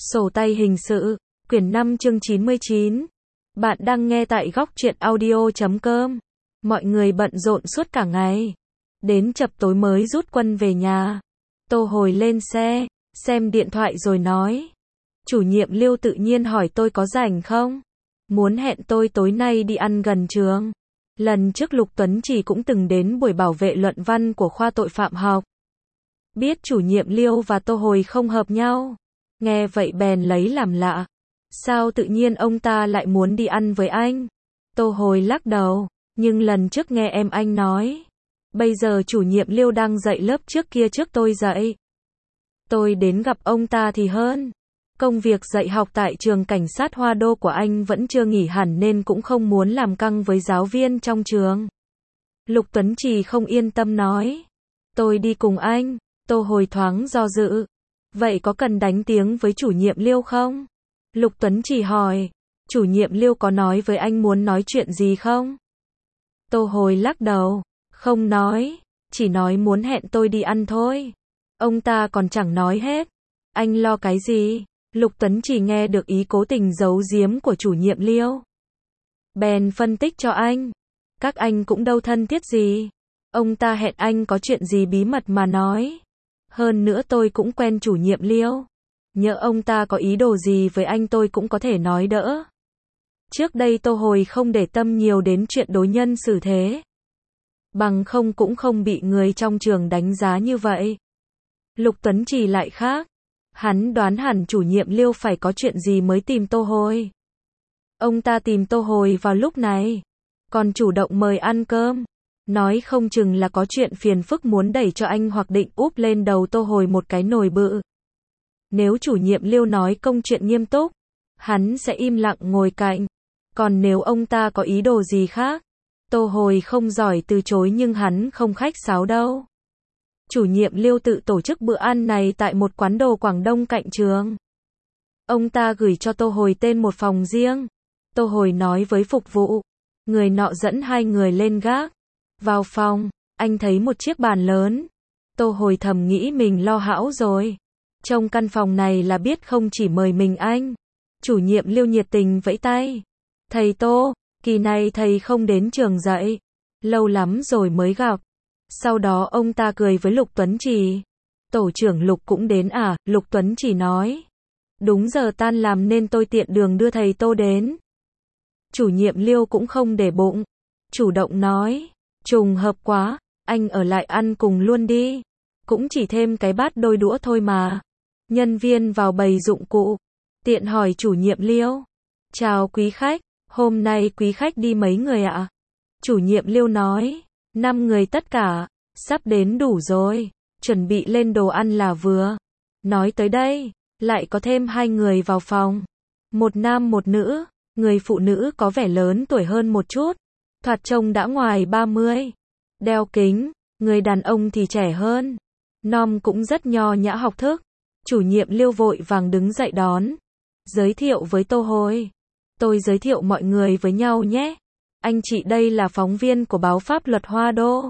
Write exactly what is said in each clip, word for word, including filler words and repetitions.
Sổ tay hình sự, quyển năm chương chín mươi chín. Bạn đang nghe tại góc truyện audio chấm com. Mọi người bận rộn suốt cả ngày. Đến chập tối mới rút quân về nhà. Tô Hồi lên xe, xem điện thoại rồi nói. Chủ nhiệm Lưu tự nhiên hỏi tôi có rảnh không? Muốn hẹn tôi tối nay đi ăn gần trường. Lần trước Lục Tuấn Trì cũng từng đến buổi bảo vệ luận văn của khoa tội phạm học. Biết chủ nhiệm Lưu và Tô Hồi không hợp nhau. Nghe vậy bèn lấy làm lạ. Sao tự nhiên ông ta lại muốn đi ăn với anh? Tô Hồi lắc đầu. Nhưng lần trước nghe em anh nói. Bây giờ chủ nhiệm Lưu đang dạy lớp trước kia trước tôi dạy. Tôi đến gặp ông ta thì hơn. Công việc dạy học tại trường cảnh sát Hoa Đô của anh vẫn chưa nghỉ hẳn nên cũng không muốn làm căng với giáo viên trong trường. Lục Tuấn Trì không yên tâm nói. Tôi đi cùng anh. Tô Hồi thoáng do dự. Vậy có cần đánh tiếng với chủ nhiệm Lưu không? Lục Tuấn Trì hỏi. Chủ nhiệm Lưu có nói với anh muốn nói chuyện gì không? Tô Hồi lắc đầu. Không nói. Chỉ nói muốn hẹn tôi đi ăn thôi. Ông ta còn chẳng nói hết. Anh lo cái gì? Lục Tuấn Trì nghe được ý cố tình giấu giếm của chủ nhiệm Lưu. Bèn phân tích cho anh. Các anh cũng đâu thân thiết gì. Ông ta hẹn anh có chuyện gì bí mật mà nói. Hơn nữa tôi cũng quen chủ nhiệm Lưu. Nhỡ ông ta có ý đồ gì với anh tôi cũng có thể nói đỡ. Trước đây Tô Hồi không để tâm nhiều đến chuyện đối nhân xử thế. Bằng không cũng không bị người trong trường đánh giá như vậy. Lục Tuấn Trì lại khác. Hắn đoán hẳn chủ nhiệm Lưu phải có chuyện gì mới tìm Tô Hồi. Ông ta tìm Tô Hồi vào lúc này. Còn chủ động mời ăn cơm. Nói không chừng là có chuyện phiền phức muốn đẩy cho anh hoặc định úp lên đầu Tô Hồi một cái nồi bự. Nếu chủ nhiệm Lưu nói công chuyện nghiêm túc, hắn sẽ im lặng ngồi cạnh. Còn nếu ông ta có ý đồ gì khác, Tô Hồi không giỏi từ chối nhưng hắn không khách sáo đâu. Chủ nhiệm Lưu tự tổ chức bữa ăn này tại một quán đồ Quảng Đông cạnh trường. Ông ta gửi cho Tô Hồi tên một phòng riêng. Tô Hồi nói với phục vụ. Người nọ dẫn hai người lên gác. Vào phòng, anh thấy một chiếc bàn lớn. Tô Hồi thầm nghĩ mình lo hão rồi. Trong căn phòng này là biết không chỉ mời mình anh. Chủ nhiệm Lưu nhiệt tình vẫy tay. Thầy Tô, kỳ này thầy không đến trường dạy. Lâu lắm rồi mới gặp. Sau đó ông ta cười với Lục Tuấn Trì. Tổ trưởng Lục cũng đến à? Lục Tuấn Trì nói. Đúng giờ tan làm nên tôi tiện đường đưa thầy Tô đến. Chủ nhiệm Lưu cũng không để bụng. Chủ động nói. Trùng hợp quá, anh ở lại ăn cùng luôn đi. Cũng chỉ thêm cái bát đôi đũa thôi mà. Nhân viên vào bày dụng cụ. Tiện hỏi chủ nhiệm Lưu. Chào quý khách, hôm nay quý khách đi mấy người ạ? Chủ nhiệm Lưu nói. Năm người tất cả, sắp đến đủ rồi. Chuẩn bị lên đồ ăn là vừa. Nói tới đây, lại có thêm hai người vào phòng. Một nam một nữ, người phụ nữ có vẻ lớn tuổi hơn một chút. Thoạt trông đã ngoài ba mươi. Đeo kính, người đàn ông thì trẻ hơn. Nom cũng rất nho nhã học thức. Chủ nhiệm Lưu vội vàng đứng dậy đón. Giới thiệu với Tô Hồi. Tôi giới thiệu mọi người với nhau nhé. Anh chị đây là phóng viên của báo Pháp luật Hoa Đô.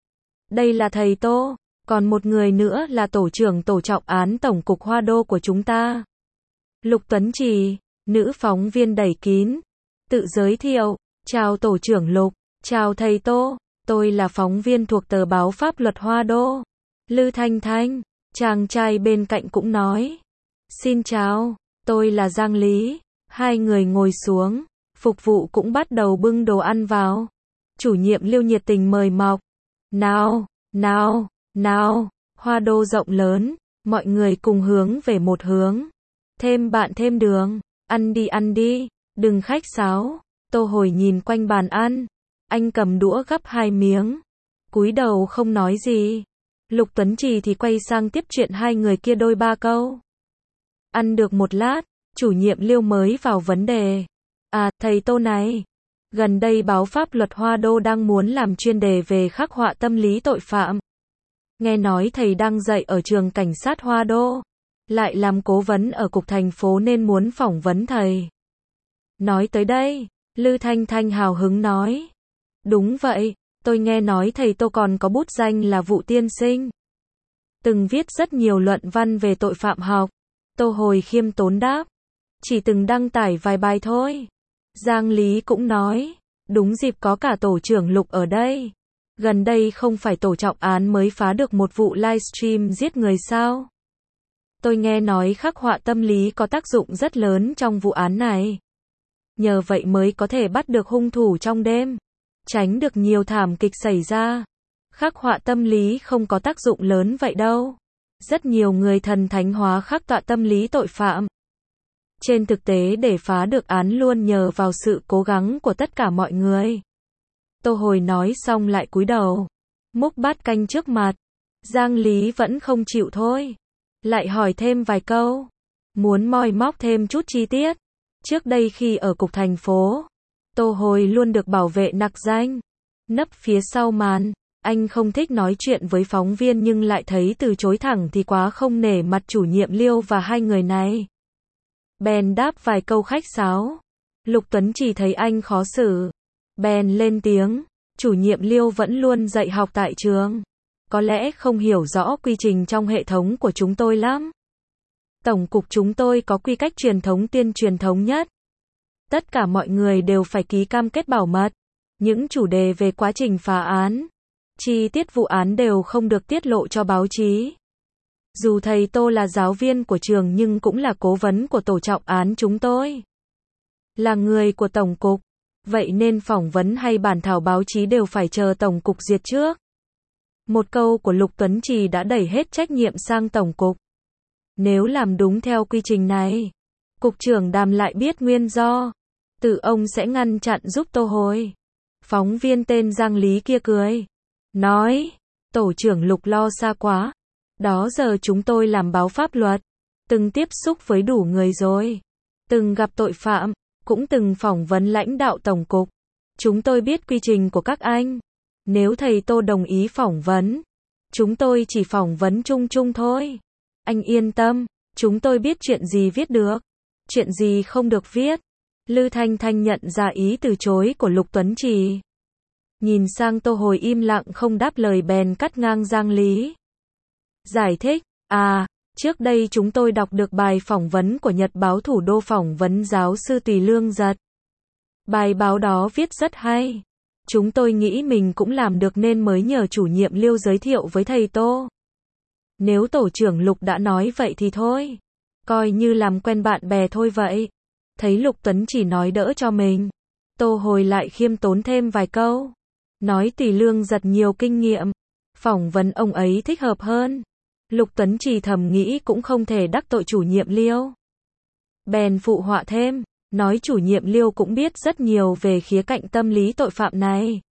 Đây là thầy Tô. Còn một người nữa là tổ trưởng tổ trọng án tổng cục Hoa Đô của chúng ta. Lục Tuấn Trì, nữ phóng viên đẩy kín. Tự giới thiệu. Chào tổ trưởng Lục, chào thầy Tô, tôi là phóng viên thuộc tờ báo Pháp luật Hoa Đô. Lư Thanh Thanh, chàng trai bên cạnh cũng nói. Xin chào, tôi là Giang Lý. Hai người ngồi xuống, phục vụ cũng bắt đầu bưng đồ ăn vào. Chủ nhiệm Lưu nhiệt tình mời mọc. Nào, nào, nào, Hoa Đô rộng lớn, mọi người cùng hướng về một hướng. Thêm bạn thêm đường, ăn đi ăn đi, đừng khách sáo. Tô Hồi nhìn quanh bàn ăn. Anh cầm đũa gắp hai miếng. Cúi đầu không nói gì. Lục Tuấn Trì thì quay sang tiếp chuyện hai người kia đôi ba câu. Ăn được một lát, chủ nhiệm Lưu mới vào vấn đề. À, thầy Tô này. Gần đây báo Pháp luật Hoa Đô đang muốn làm chuyên đề về khắc họa tâm lý tội phạm. Nghe nói thầy đang dạy ở trường cảnh sát Hoa Đô. Lại làm cố vấn ở cục thành phố nên muốn phỏng vấn thầy. Nói tới đây. Lư Thanh Thanh hào hứng nói. Đúng vậy, tôi nghe nói thầy Tô còn có bút danh là Vụ Tiên Sinh. Từng viết rất nhiều luận văn về tội phạm học. Tô Hồi khiêm tốn đáp. Chỉ từng đăng tải vài bài thôi. Giang Lý cũng nói. Đúng dịp có cả tổ trưởng Lục ở đây. Gần đây không phải tổ trọng án mới phá được một vụ livestream giết người sao? Tôi nghe nói khắc họa tâm lý có tác dụng rất lớn trong vụ án này. Nhờ vậy mới có thể bắt được hung thủ trong đêm. Tránh được nhiều thảm kịch xảy ra. Khắc họa tâm lý không có tác dụng lớn vậy đâu. Rất nhiều người thần thánh hóa khắc họa tâm lý tội phạm. Trên thực tế để phá được án luôn nhờ vào sự cố gắng của tất cả mọi người. Tô Hồi nói xong lại cúi đầu. Múc bát canh trước mặt. Giang Lý vẫn không chịu thôi. Lại hỏi thêm vài câu. Muốn moi móc thêm chút chi tiết. Trước đây khi ở cục thành phố, Tô Hồi luôn được bảo vệ nặc danh. Nấp phía sau màn. Anh không thích nói chuyện với phóng viên nhưng lại thấy từ chối thẳng thì quá không nể mặt chủ nhiệm Liêu và hai người này. Bèn đáp vài câu khách sáo. Lục Tuấn chỉ thấy anh khó xử. Bèn lên tiếng. Chủ nhiệm Liêu vẫn luôn dạy học tại trường. Có lẽ không hiểu rõ quy trình trong hệ thống của chúng tôi lắm. Tổng cục chúng tôi có quy cách truyền thống tiên truyền thống nhất. Tất cả mọi người đều phải ký cam kết bảo mật. Những chủ đề về quá trình phá án, chi tiết vụ án đều không được tiết lộ cho báo chí. Dù thầy Tô là giáo viên của trường nhưng cũng là cố vấn của tổ trọng án chúng tôi. Là người của Tổng cục. Vậy nên phỏng vấn hay bản thảo báo chí đều phải chờ Tổng cục duyệt trước. Một câu của Lục Tuấn Trì đã đẩy hết trách nhiệm sang Tổng cục. Nếu làm đúng theo quy trình này, Cục trưởng Đàm lại biết nguyên do. Tự ông sẽ ngăn chặn giúp Tô Hồi. Phóng viên tên Giang Lý kia cười. Nói, tổ trưởng Lục lo xa quá. Đó giờ chúng tôi làm báo pháp luật. Từng tiếp xúc với đủ người rồi. Từng gặp tội phạm. Cũng từng phỏng vấn lãnh đạo Tổng cục. Chúng tôi biết quy trình của các anh. Nếu thầy Tô đồng ý phỏng vấn, chúng tôi chỉ phỏng vấn chung chung thôi. Anh yên tâm, chúng tôi biết chuyện gì viết được, chuyện gì không được viết. Lư Thanh Thanh nhận ra ý từ chối của Lục Tuấn Trì. Nhìn sang Tô Hồi im lặng không đáp lời bèn cắt ngang Giang Lý. Giải thích, à, trước đây chúng tôi đọc được bài phỏng vấn của Nhật báo Thủ đô phỏng vấn giáo sư Tùy Lương Giật. Bài báo đó viết rất hay. Chúng tôi nghĩ mình cũng làm được nên mới nhờ chủ nhiệm Liêu giới thiệu với thầy Tô. Nếu tổ trưởng Lục đã nói vậy thì thôi. Coi như làm quen bạn bè thôi vậy. Thấy Lục Tuấn chỉ nói đỡ cho mình. Tô Hồi lại khiêm tốn thêm vài câu. Nói Tùy Lương Giật nhiều kinh nghiệm. Phỏng vấn ông ấy thích hợp hơn. Lục Tuấn chỉ thầm nghĩ cũng không thể đắc tội chủ nhiệm Liêu. Bèn phụ họa thêm. Nói chủ nhiệm Liêu cũng biết rất nhiều về khía cạnh tâm lý tội phạm này.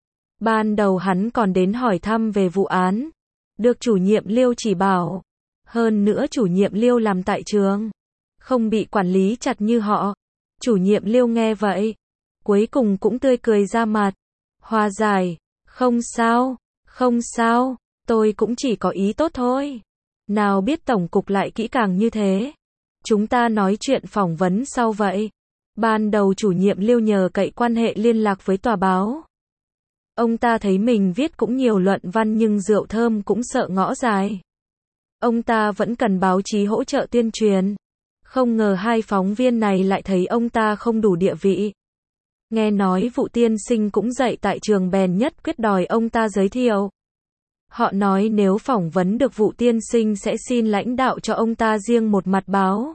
Ban đầu hắn còn đến hỏi thăm về vụ án. Được chủ nhiệm Liêu chỉ bảo. Hơn nữa chủ nhiệm Liêu làm tại trường. Không bị quản lý chặt như họ. Chủ nhiệm Liêu nghe vậy. Cuối cùng cũng tươi cười ra mặt. Hòa giải. Không sao. Không sao. Tôi cũng chỉ có ý tốt thôi. Nào biết Tổng cục lại kỹ càng như thế. Chúng ta nói chuyện phỏng vấn sau vậy. Ban đầu chủ nhiệm Liêu nhờ cậy quan hệ liên lạc với tòa báo. Ông ta thấy mình viết cũng nhiều luận văn nhưng rượu thơm cũng sợ ngõ dài. Ông ta vẫn cần báo chí hỗ trợ tuyên truyền. Không ngờ hai phóng viên này lại thấy ông ta không đủ địa vị. Nghe nói vụ tiên sinh cũng dạy tại trường bèn nhất quyết đòi ông ta giới thiệu. Họ nói nếu phỏng vấn được vụ tiên sinh sẽ xin lãnh đạo cho ông ta riêng một mặt báo.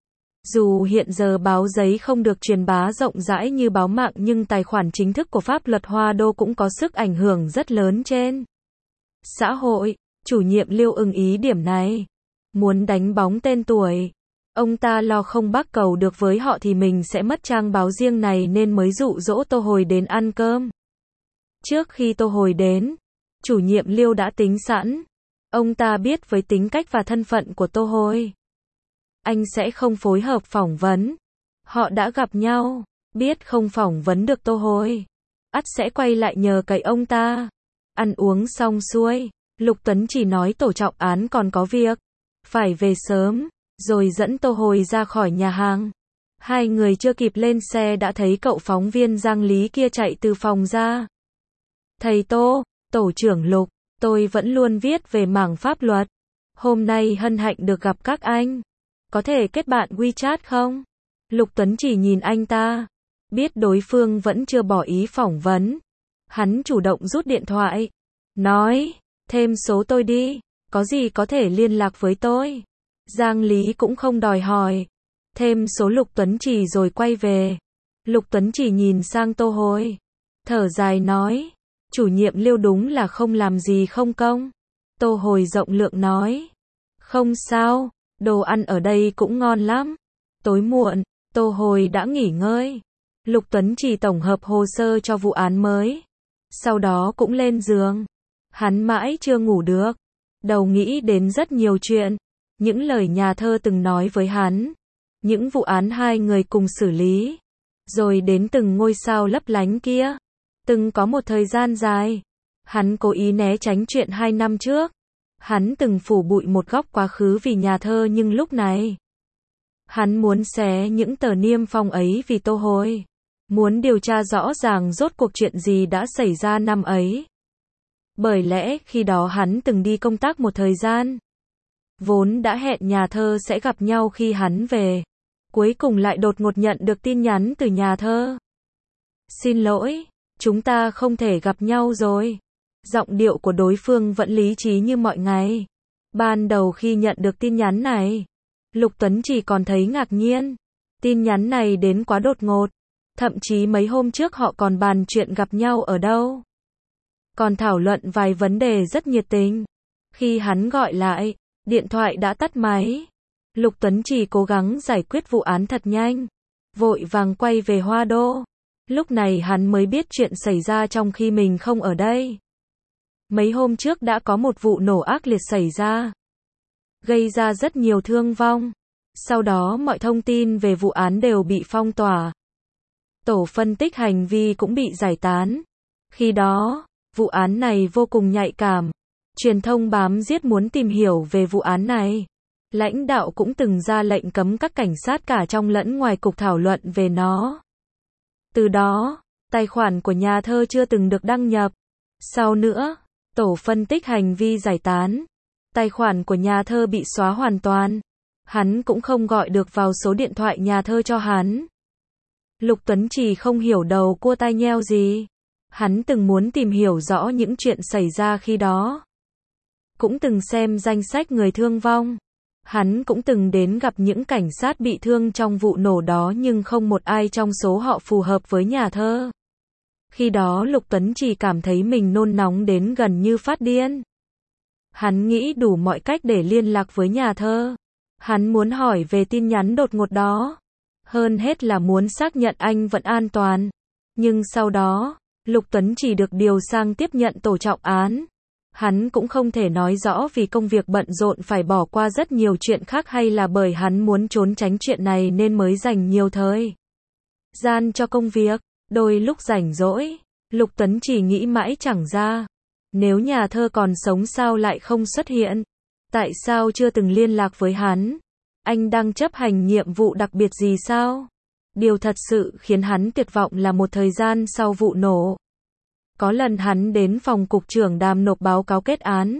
Dù hiện giờ báo giấy không được truyền bá rộng rãi như báo mạng nhưng tài khoản chính thức của pháp luật Hoa Đô cũng có sức ảnh hưởng rất lớn trên xã hội. Chủ nhiệm Liêu ưng ý điểm này. Muốn đánh bóng tên tuổi. Ông ta lo không bắt cầu được với họ thì mình sẽ mất trang báo riêng này nên mới dụ dỗ Tô Hồi đến ăn cơm. Trước khi Tô Hồi đến, chủ nhiệm Liêu đã tính sẵn. Ông ta biết với tính cách và thân phận của Tô Hồi, anh sẽ không phối hợp phỏng vấn. Họ đã gặp nhau, biết không phỏng vấn được Tô Hồi, ắt sẽ quay lại nhờ cậy ông ta. Ăn uống xong xuôi, Lục Tuấn chỉ nói tổ trọng án còn có việc, phải về sớm, rồi dẫn Tô Hồi ra khỏi nhà hàng. Hai người chưa kịp lên xe đã thấy cậu phóng viên Giang Lý kia chạy từ phòng ra. Thầy Tô, tổ trưởng Lục, tôi vẫn luôn viết về mảng pháp luật. Hôm nay hân hạnh được gặp các anh. có thể kết bạn WeChat không? Lục Tuấn chỉ nhìn anh ta. Biết đối phương vẫn chưa bỏ ý phỏng vấn. Hắn chủ động rút điện thoại. Nói, thêm số tôi đi. Có gì có thể liên lạc với tôi. Giang Lý cũng không đòi hỏi. Thêm số Lục Tuấn Chỉ rồi quay về. Lục Tuấn Chỉ nhìn sang Tô Hồi. Thở dài nói. Chủ nhiệm Liêu đúng là không làm gì không công. Tô Hồi rộng lượng nói. Không sao, đồ ăn ở đây cũng ngon lắm. Tối muộn, Tô Hồi đã nghỉ ngơi. Lục Tuấn Chỉ tổng hợp hồ sơ cho vụ án mới. Sau đó cũng lên giường. Hắn mãi chưa ngủ được. Đầu nghĩ đến rất nhiều chuyện. Những lời nhà thơ từng nói với hắn. Những vụ án hai người cùng xử lý. Rồi đến từng ngôi sao lấp lánh kia. Từng có một thời gian dài. Hắn cố ý né tránh chuyện hai năm trước. Hắn từng phủ bụi một góc quá khứ vì nhà thơ nhưng lúc này. Hắn muốn xé những tờ niêm phong ấy vì Tô Hồi. Muốn điều tra rõ ràng rốt cuộc chuyện gì đã xảy ra năm ấy. Bởi lẽ khi đó hắn từng đi công tác một thời gian. Vốn đã hẹn nhà thơ sẽ gặp nhau khi hắn về. Cuối cùng lại đột ngột nhận được tin nhắn từ nhà thơ. Xin lỗi, chúng ta không thể gặp nhau rồi. Giọng điệu của đối phương vẫn lý trí như mọi ngày. Ban đầu khi nhận được tin nhắn này, Lục Tuấn chỉ còn thấy ngạc nhiên. Tin nhắn này đến quá đột ngột. Thậm chí mấy hôm trước họ còn bàn chuyện gặp nhau ở đâu. Còn thảo luận vài vấn đề rất nhiệt tình. Khi hắn gọi lại, điện thoại đã tắt máy. Lục Tuấn chỉ cố gắng giải quyết vụ án thật nhanh. Vội vàng quay về Hoa Đô. Lúc này hắn mới biết chuyện xảy ra trong khi mình không ở đây. Mấy hôm trước đã có một vụ nổ ác liệt xảy ra. Gây ra rất nhiều thương vong. Sau đó mọi thông tin về vụ án đều bị phong tỏa. Tổ phân tích hành vi cũng bị giải tán. Khi đó, vụ án này vô cùng nhạy cảm. Truyền thông bám giết muốn tìm hiểu về vụ án này. Lãnh đạo cũng từng ra lệnh cấm các cảnh sát cả trong lẫn ngoài cục thảo luận về nó. Từ đó, tài khoản của nhà thơ chưa từng được đăng nhập. Sau nữa, tổ phân tích hành vi giải tán. Tài khoản của nhà thơ bị xóa hoàn toàn. Hắn cũng không gọi được vào số điện thoại nhà thơ cho hắn. Lục Tuấn chỉ không hiểu đầu cua tai nheo gì. Hắn từng muốn tìm hiểu rõ những chuyện xảy ra khi đó. Cũng từng xem danh sách người thương vong. Hắn cũng từng đến gặp những cảnh sát bị thương trong vụ nổ đó nhưng không một ai trong số họ phù hợp với nhà thơ. Khi đó Lục Tuấn chỉ cảm thấy mình nôn nóng đến gần như phát điên. Hắn nghĩ đủ mọi cách để liên lạc với nhà thơ. Hắn muốn hỏi về tin nhắn đột ngột đó. Hơn hết là muốn xác nhận anh vẫn an toàn. Nhưng sau đó, Lục Tuấn chỉ được điều sang tiếp nhận tổ trọng án. Hắn cũng không thể nói rõ vì công việc bận rộn phải bỏ qua rất nhiều chuyện khác hay là bởi hắn muốn trốn tránh chuyện này nên mới dành nhiều thời gian cho công việc. Đôi lúc rảnh rỗi, Lục Tuấn chỉ nghĩ mãi chẳng ra. Nếu nhà thơ còn sống sao lại không xuất hiện? Tại sao chưa từng liên lạc với hắn? Anh đang chấp hành nhiệm vụ đặc biệt gì sao? Điều thật sự khiến hắn tuyệt vọng là một thời gian sau vụ nổ. Có lần hắn đến phòng cục trưởng Đàm nộp báo cáo kết án.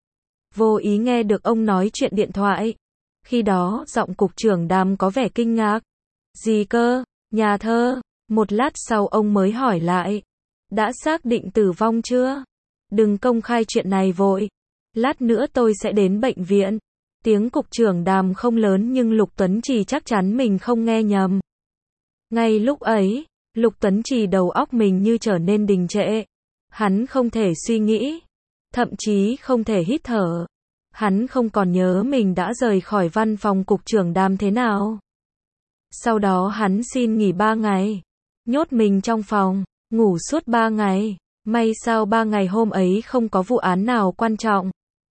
Vô ý nghe được ông nói chuyện điện thoại. Khi đó, giọng cục trưởng Đàm có vẻ kinh ngạc. Gì cơ? Nhà thơ? Một lát sau ông mới hỏi lại. Đã xác định tử vong chưa? Đừng công khai chuyện này vội. Lát nữa tôi sẽ đến bệnh viện. Tiếng cục trưởng Đàm không lớn nhưng Lục Tuấn chỉ chắc chắn mình không nghe nhầm. Ngay lúc ấy, Lục Tuấn chỉ đầu óc mình như trở nên đình trệ. Hắn không thể suy nghĩ. Thậm chí không thể hít thở. Hắn không còn nhớ mình đã rời khỏi văn phòng cục trưởng Đàm thế nào. Sau đó hắn xin nghỉ ba ngày. Nhốt mình trong phòng, ngủ suốt ba ngày. May sao ba ngày hôm ấy không có vụ án nào quan trọng.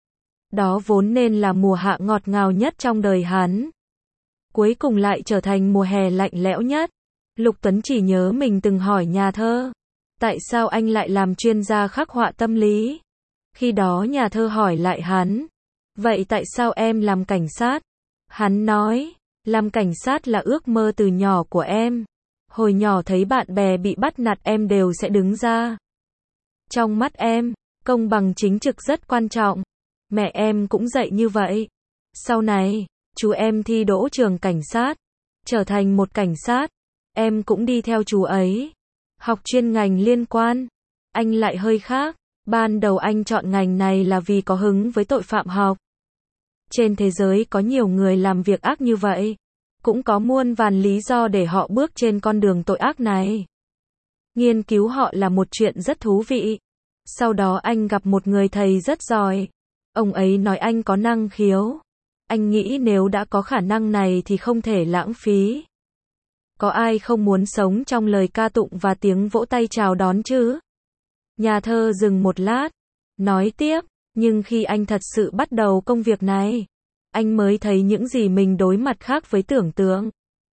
Đó vốn nên là mùa hạ ngọt ngào nhất trong đời hắn. Cuối cùng lại trở thành mùa hè lạnh lẽo nhất. Lục Tuấn chỉ nhớ mình từng hỏi nhà thơ. Tại sao anh lại làm chuyên gia khắc họa tâm lý? Khi đó nhà thơ hỏi lại hắn. Vậy tại sao em làm cảnh sát? Hắn nói, làm cảnh sát là ước mơ từ nhỏ của em. Hồi nhỏ thấy bạn bè bị bắt nạt em đều sẽ đứng ra. Trong mắt em, công bằng chính trực rất quan trọng. Mẹ em cũng dạy như vậy. Sau này, Chú em thi đỗ trường cảnh sát, trở thành một cảnh sát. Em cũng đi theo chú ấy. Học chuyên ngành liên quan. Anh lại hơi khác. Ban đầu anh chọn ngành này là vì có hứng với tội phạm học. Trên thế giới có nhiều người làm việc ác như vậy. Cũng có muôn vàn lý do để họ bước trên con đường tội ác này. Nghiên cứu họ là một chuyện rất thú vị. Sau đó anh gặp một người thầy rất giỏi. Ông ấy nói anh có năng khiếu. Anh nghĩ nếu đã có khả năng này thì không thể lãng phí. Có ai không muốn sống trong lời ca tụng và tiếng vỗ tay chào đón chứ? Nhà thơ dừng một lát, nói tiếp, nhưng khi anh thật sự bắt đầu công việc này, anh mới thấy những gì mình đối mặt khác với tưởng tượng.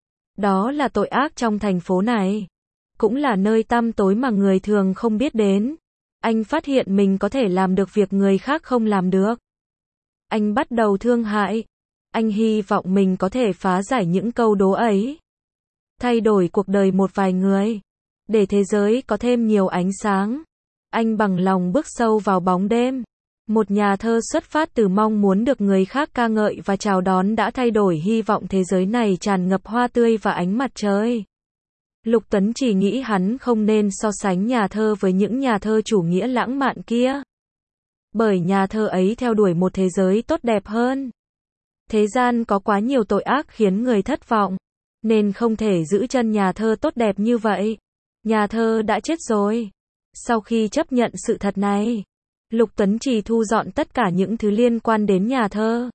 Đó là tội ác trong thành phố này. Cũng là nơi tăm tối mà người thường không biết đến. Anh phát hiện mình có thể làm được việc người khác không làm được. Anh bắt đầu thương hại. Anh hy vọng mình có thể phá giải những câu đố ấy. Thay đổi cuộc đời một vài người. Để thế giới có thêm nhiều ánh sáng. Anh bằng lòng bước sâu vào bóng đêm. Một nhà thơ xuất phát từ mong muốn được người khác ca ngợi và chào đón đã thay đổi hy vọng thế giới này tràn ngập hoa tươi và ánh mặt trời. Lục Tuấn chỉ nghĩ hắn không nên so sánh nhà thơ với những nhà thơ chủ nghĩa lãng mạn kia. Bởi nhà thơ ấy theo đuổi một thế giới tốt đẹp hơn. Thế gian có quá nhiều tội ác khiến người thất vọng. Nên không thể giữ chân nhà thơ tốt đẹp như vậy. Nhà thơ đã chết rồi. Sau khi chấp nhận sự thật này, Lục Tuấn Trì thu dọn tất cả những thứ liên quan đến nhà thơ.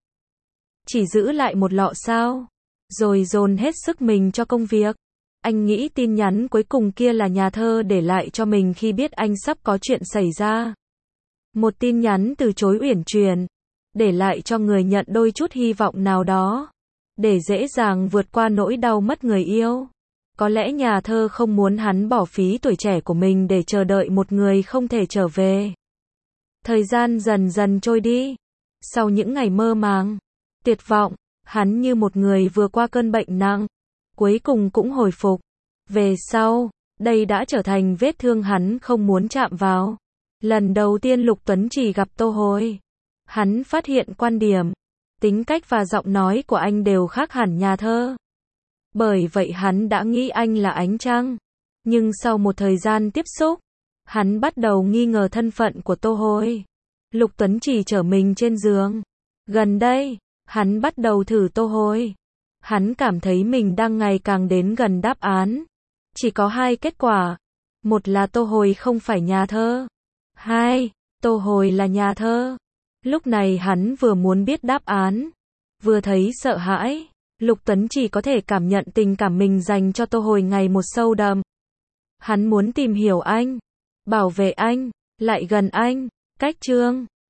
Chỉ giữ lại một lọ sao. Rồi dồn hết sức mình cho công việc. Anh nghĩ tin nhắn cuối cùng kia là nhà thơ để lại cho mình khi biết anh sắp có chuyện xảy ra. Một tin nhắn từ chối uyển chuyển. Để lại cho người nhận đôi chút hy vọng nào đó. Để dễ dàng vượt qua nỗi đau mất người yêu. Có lẽ nhà thơ không muốn hắn bỏ phí tuổi trẻ của mình để chờ đợi một người không thể trở về. Thời gian dần dần trôi đi. Sau những ngày mơ màng, tuyệt vọng, hắn như một người vừa qua cơn bệnh nặng. Cuối cùng cũng hồi phục. Về sau, đây đã trở thành vết thương hắn không muốn chạm vào. Lần đầu tiên Lục Tuấn Trì gặp Tô Hồi. Hắn phát hiện quan điểm, tính cách và giọng nói của anh đều khác hẳn nhà thơ. Bởi vậy hắn đã nghĩ anh là ánh trăng. Nhưng sau một thời gian tiếp xúc, hắn bắt đầu nghi ngờ thân phận của Tô Hồi. Lục Tuấn Trì trở mình trên giường. Gần đây, hắn bắt đầu thử Tô Hồi. Hắn cảm thấy mình đang ngày càng đến gần đáp án. Chỉ có hai kết quả. Một là Tô Hồi không phải nhà thơ. Hai, Tô Hồi là nhà thơ. Lúc này hắn vừa muốn biết đáp án, vừa thấy sợ hãi. Lục Tuấn chỉ có thể cảm nhận tình cảm mình dành cho Tô Hồi ngày một sâu đậm. Hắn muốn tìm hiểu anh, bảo vệ anh, lại gần anh. Cách chương